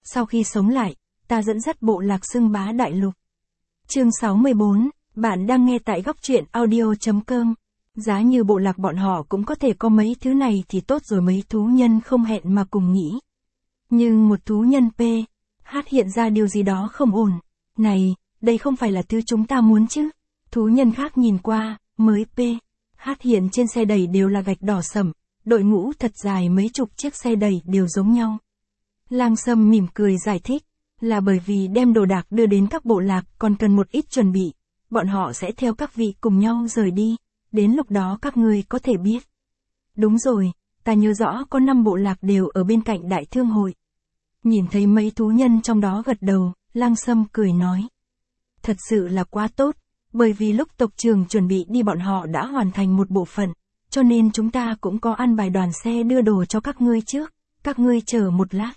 sau khi sống lại, ta dẫn dắt bộ lạc xưng bá đại lục. Chương 64, bạn đang nghe tại góc truyện audio.com. Giá như bộ lạc bọn họ cũng có thể có mấy thứ này thì tốt rồi, mấy thú nhân không hẹn mà cùng nghĩ. Nhưng một thú nhân P. H hiện ra điều gì đó không ổn. Này, đây không phải là thứ chúng ta muốn chứ. Thú nhân khác nhìn qua, mới P. H hiện trên xe đẩy đều là gạch đỏ sẫm, đội ngũ thật dài mấy chục chiếc xe đẩy đều giống nhau. Lang Sâm mỉm cười giải thích, là bởi vì đem đồ đạc đưa đến các bộ lạc còn cần một ít chuẩn bị, bọn họ sẽ theo các vị cùng nhau rời đi, đến lúc đó các ngươi có thể biết. Đúng rồi, ta nhớ rõ có 5 bộ lạc đều ở bên cạnh đại thương hội. Nhìn thấy mấy thú nhân trong đó gật đầu, Lang Sâm cười nói. Thật sự là quá tốt, bởi vì lúc tộc trưởng chuẩn bị đi bọn họ đã hoàn thành một bộ phận, cho nên chúng ta cũng có an bài đoàn xe đưa đồ cho các ngươi trước, các ngươi chờ một lát.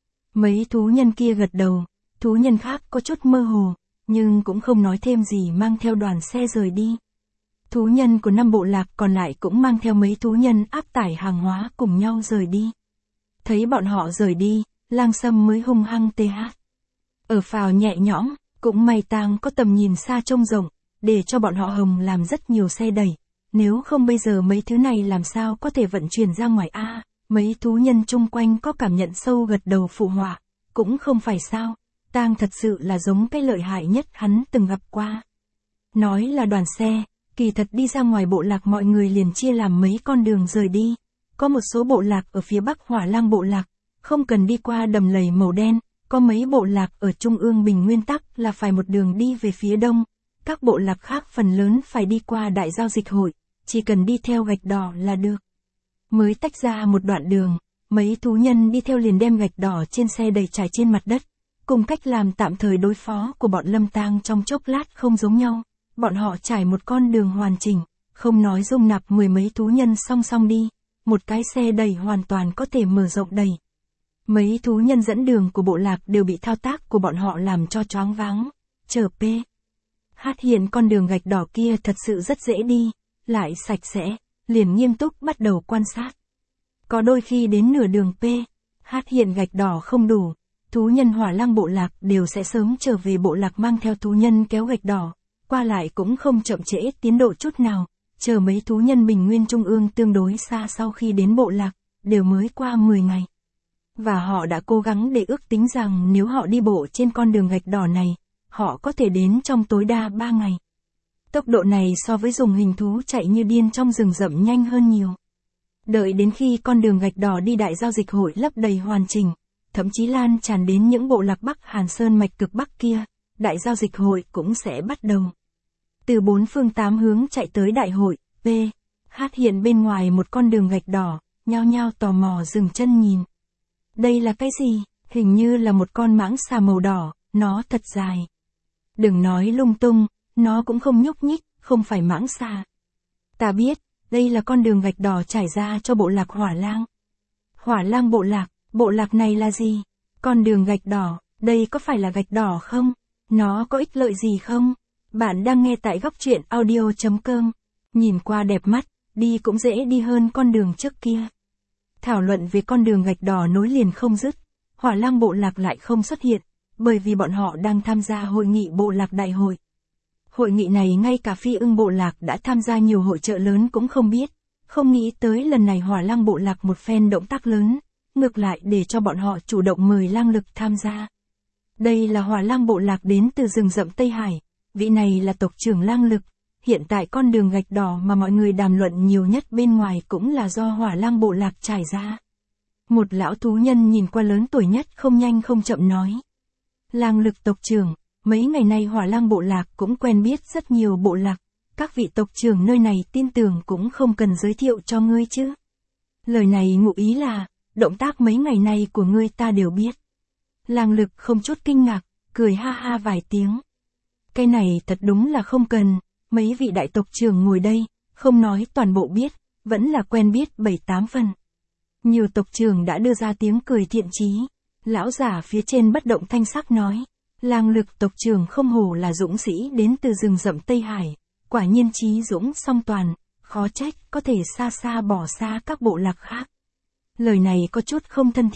Mấy thú nhân kia gật đầu, thú nhân khác có chút mơ hồ, nhưng cũng không nói thêm gì mang theo đoàn xe rời đi. Thú nhân của 5 bộ lạc còn lại cũng mang theo mấy thú nhân áp tải hàng hóa cùng nhau rời đi. Thấy bọn họ rời đi, Lang Sâm mới hung hăng TH. Ở phào nhẹ nhõm, cũng may Tang có tầm nhìn xa trông rộng, để cho bọn họ Hồng làm rất nhiều xe đẩy, nếu không bây giờ mấy thứ này làm sao có thể vận chuyển ra ngoài a. Mấy thú nhân chung quanh có cảm nhận sâu gật đầu phụ họa, cũng không phải sao, Tang thật sự là giống cái lợi hại nhất hắn từng gặp qua. Nói là đoàn xe, kỳ thật đi ra ngoài bộ lạc mọi người liền chia làm mấy con đường rời đi, có một số bộ lạc ở phía bắc Hỏa Lang bộ lạc, không cần đi qua đầm lầy màu đen, có mấy bộ lạc ở trung ương bình nguyên tắc là phải một đường đi về phía đông, các bộ lạc khác phần lớn phải đi qua đại giao dịch hội, chỉ cần đi theo gạch đỏ là được. Mới tách ra một đoạn đường, mấy thú nhân đi theo liền đem gạch đỏ trên xe đầy trải trên mặt đất, cùng cách làm tạm thời đối phó của bọn Lâm Tang trong chốc lát không giống nhau, bọn họ trải một con đường hoàn chỉnh, không nói dung nạp 10 mấy thú nhân song song đi, một cái xe đầy hoàn toàn có thể mở rộng đầy. Mấy thú nhân dẫn đường của bộ lạc đều bị thao tác của bọn họ làm cho choáng váng, chờ P. H hiện con đường gạch đỏ kia thật sự rất dễ đi, lại sạch sẽ, liền nghiêm túc bắt đầu quan sát. Có đôi khi đến nửa đường P. H hiện gạch đỏ không đủ, thú nhân Hỏa Lang bộ lạc đều sẽ sớm trở về bộ lạc mang theo thú nhân kéo gạch đỏ, qua lại cũng không chậm trễ tiến độ chút nào, chờ mấy thú nhân bình nguyên trung ương tương đối xa sau khi đến bộ lạc, đều mới qua 10 ngày. Và họ đã cố gắng để ước tính rằng nếu họ đi bộ trên con đường gạch đỏ này, họ có thể đến trong tối đa 3 ngày. Tốc độ này so với dùng hình thú chạy như điên trong rừng rậm nhanh hơn nhiều. Đợi đến khi con đường gạch đỏ đi đại giao dịch hội lấp đầy hoàn chỉnh, thậm chí lan tràn đến những bộ lạc Bắc Hàn Sơn mạch cực Bắc kia, đại giao dịch hội cũng sẽ bắt đầu. Từ 4 phương 8 hướng chạy tới đại hội, P. H hiện bên ngoài một con đường gạch đỏ, nhao nhao tò mò dừng chân nhìn. Đây là cái gì? Hình như là một con mãng xà màu đỏ, nó thật dài. Đừng nói lung tung, nó cũng không nhúc nhích, không phải mãng xà. Ta biết, đây là con đường gạch đỏ trải ra cho bộ lạc Hỏa Lang. Hỏa Lang bộ lạc này là gì? Con đường gạch đỏ, đây có phải là gạch đỏ không? Nó có ích lợi gì không? Bạn đang nghe tại góc truyện audio.com. Nhìn qua đẹp mắt, đi cũng dễ đi hơn con đường trước kia. Thảo luận về con đường gạch đỏ nối liền không dứt, Hỏa Lang bộ lạc lại không xuất hiện, bởi vì bọn họ đang tham gia hội nghị bộ lạc đại hội. Hội nghị này ngay cả Phi Ưng bộ lạc đã tham gia nhiều hội chợ lớn cũng không biết, không nghĩ tới lần này Hỏa Lang bộ lạc một phen động tác lớn, ngược lại để cho bọn họ chủ động mời lang lực tham gia. Đây là Hỏa Lang bộ lạc đến từ rừng rậm Tây Hải, vị này là tộc trưởng lang lực, hiện tại con đường gạch đỏ mà mọi người đàm luận nhiều nhất bên ngoài cũng là do Hỏa Lang bộ lạc trải ra. Một lão thú nhân nhìn qua lớn tuổi nhất không nhanh không chậm nói. Lang lực tộc trưởng, mấy ngày nay Hỏa Lang bộ lạc cũng quen biết rất nhiều bộ lạc, các vị tộc trưởng nơi này tin tưởng cũng không cần giới thiệu cho ngươi chứ. Lời này ngụ ý là, động tác mấy ngày nay của ngươi ta đều biết. Lang lực không chút kinh ngạc, cười ha ha vài tiếng. Cái này thật đúng là không cần, mấy vị đại tộc trưởng ngồi đây, không nói toàn bộ biết, vẫn là quen biết 7-8 phần. Nhiều tộc trưởng đã đưa ra tiếng cười thiện chí. Lão giả phía trên bất động thanh sắc nói, lang lực tộc trưởng không hổ là dũng sĩ đến từ rừng rậm Tây Hải, quả nhiên trí dũng song toàn, khó trách có thể xa xa bỏ xa các bộ lạc khác. Lời này có chút không thân thiện,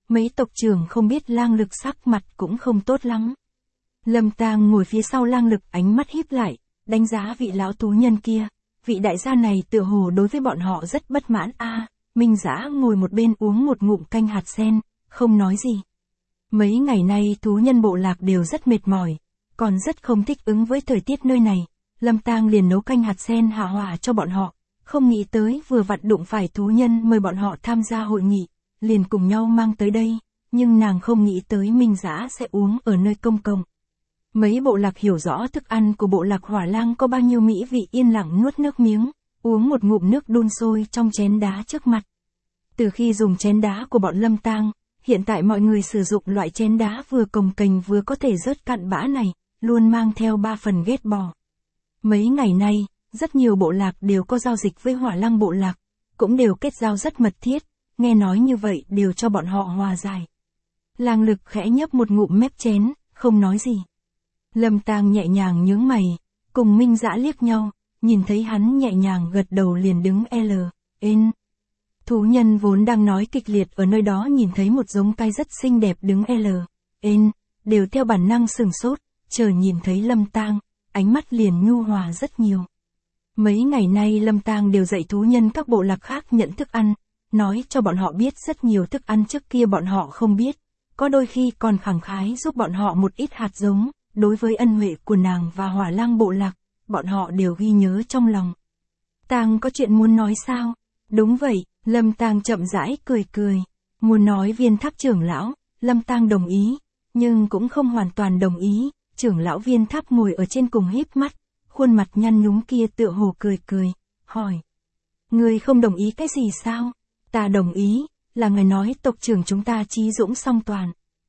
mấy tộc trưởng không biết Lang Lực sắc mặt cũng không tốt lắm. Lâm Tang ngồi phía sau Lang Lực, ánh mắt híp lại, đánh giá vị lão thú nhân kia, vị đại gia này tựa hồ đối với bọn họ rất bất mãn a. Minh Dã ngồi một bên uống một ngụm canh hạt sen, không nói gì. Mấy ngày nay thú nhân bộ lạc đều rất mệt mỏi, còn rất không thích ứng với thời tiết nơi này. Lâm Tang liền nấu canh hạt sen hạ hỏa cho bọn họ, không nghĩ tới vừa vặn đụng phải thú nhân mời bọn họ tham gia hội nghị, liền cùng nhau mang tới đây, nhưng nàng không nghĩ tới Minh Dã sẽ uống ở nơi công cộng. Mấy bộ lạc hiểu rõ thức ăn của bộ lạc Hỏa Lang có bao nhiêu mỹ vị, yên lặng nuốt nước miếng, uống một ngụm nước đun sôi trong chén đá trước mặt. Từ khi dùng chén đá của bọn Lâm Tang, hiện tại mọi người sử dụng loại chén đá vừa cồng kềnh vừa có thể rớt cặn bã này, luôn mang theo 3 phần ghét bỏ. Mấy ngày nay, rất nhiều bộ lạc đều có giao dịch với Hỏa Lang bộ lạc, cũng đều kết giao rất mật thiết, nghe nói như vậy đều cho bọn họ hòa giải. Lang Lực khẽ nhấp một ngụm mép chén, không nói gì. Lâm Tang nhẹ nhàng nhướng mày, cùng Minh Dã liếc nhau, nhìn thấy hắn nhẹ nhàng gật đầu liền đứng L.N. Thú nhân vốn đang nói kịch liệt ở nơi đó nhìn thấy một giống cây rất xinh đẹp đứng L.N. đều theo bản năng sửng sốt, chờ nhìn thấy Lâm Tang, ánh mắt liền nhu hòa rất nhiều. Mấy ngày nay Lâm Tang đều dạy thú nhân các bộ lạc khác nhận thức ăn, nói cho bọn họ biết rất nhiều thức ăn trước kia bọn họ không biết, có đôi khi còn khẳng khái giúp bọn họ một ít hạt giống. Đối với ân huệ của nàng và Hỏa Lang bộ lạc, bọn họ đều ghi nhớ trong lòng. Tang có chuyện muốn nói sao? Đúng vậy, Lâm Tang chậm rãi cười cười. Muốn nói Viên Tháp trưởng lão, Lâm Tang đồng ý, nhưng cũng không hoàn toàn đồng ý. Trưởng lão Viên Tháp ngồi ở trên cùng híp mắt, khuôn mặt nhăn nhúm kia tựa hồ cười cười, hỏi. Ngươi không đồng ý cái gì sao? Ta đồng ý, là ngài nói tộc trưởng chúng ta trí dũng song toàn.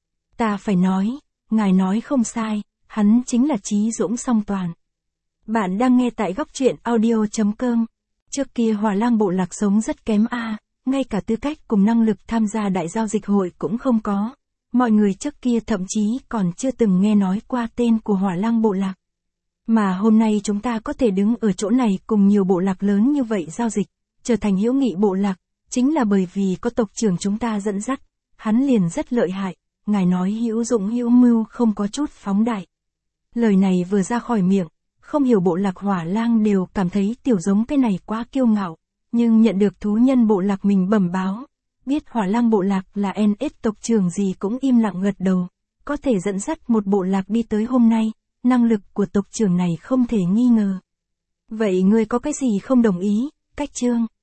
Ta phải nói, ngài nói không sai. Hắn chính là trí dũng song toàn. Bạn đang nghe tại góc truyện audio.com. Trước kia Hỏa Lang bộ lạc sống rất kém ngay cả tư cách cùng năng lực tham gia đại giao dịch hội cũng không có. Mọi người trước kia thậm chí còn chưa từng nghe nói qua tên của Hỏa Lang bộ lạc. Mà hôm nay chúng ta có thể đứng ở chỗ này cùng nhiều bộ lạc lớn như vậy giao dịch, trở thành hữu nghị bộ lạc, chính là bởi vì có tộc trưởng chúng ta dẫn dắt, hắn liền rất lợi hại, ngài nói hữu dụng hữu mưu không có chút phóng đại. Lời này vừa ra khỏi miệng, không hiểu bộ lạc Hỏa Lang đều cảm thấy tiểu giống cái này quá kiêu ngạo, nhưng nhận được thú nhân bộ lạc mình bẩm báo, biết Hỏa Lang bộ lạc là NS tộc trưởng gì cũng im lặng gật đầu, có thể dẫn dắt một bộ lạc đi tới hôm nay, năng lực của tộc trưởng này không thể nghi ngờ. Vậy ngươi có cái gì không đồng ý? Cách chương